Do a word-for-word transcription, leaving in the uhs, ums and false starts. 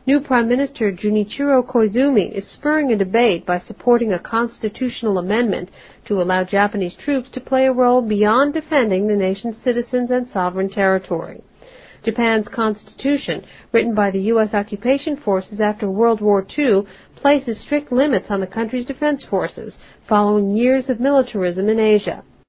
New Prime Minister Junichiro Koizumi is spurring a debate by supporting a constitutional amendment to allow Japanese troops to play a role beyond defending the nation's citizens and sovereign territory. Japan's constitution, written by the U S occupation forces after World War Two, places strict limits on the country's defense forces, following years of militarism in Asia.